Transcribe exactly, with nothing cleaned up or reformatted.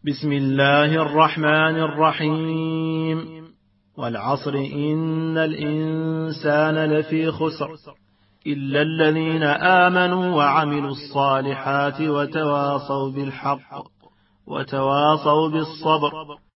بسم الله الرحمن الرحيم. والعصر إن الإنسان لفي خسر إلا الذين آمنوا وعملوا الصالحات وتواصوا بالحق وتواصوا بالصبر.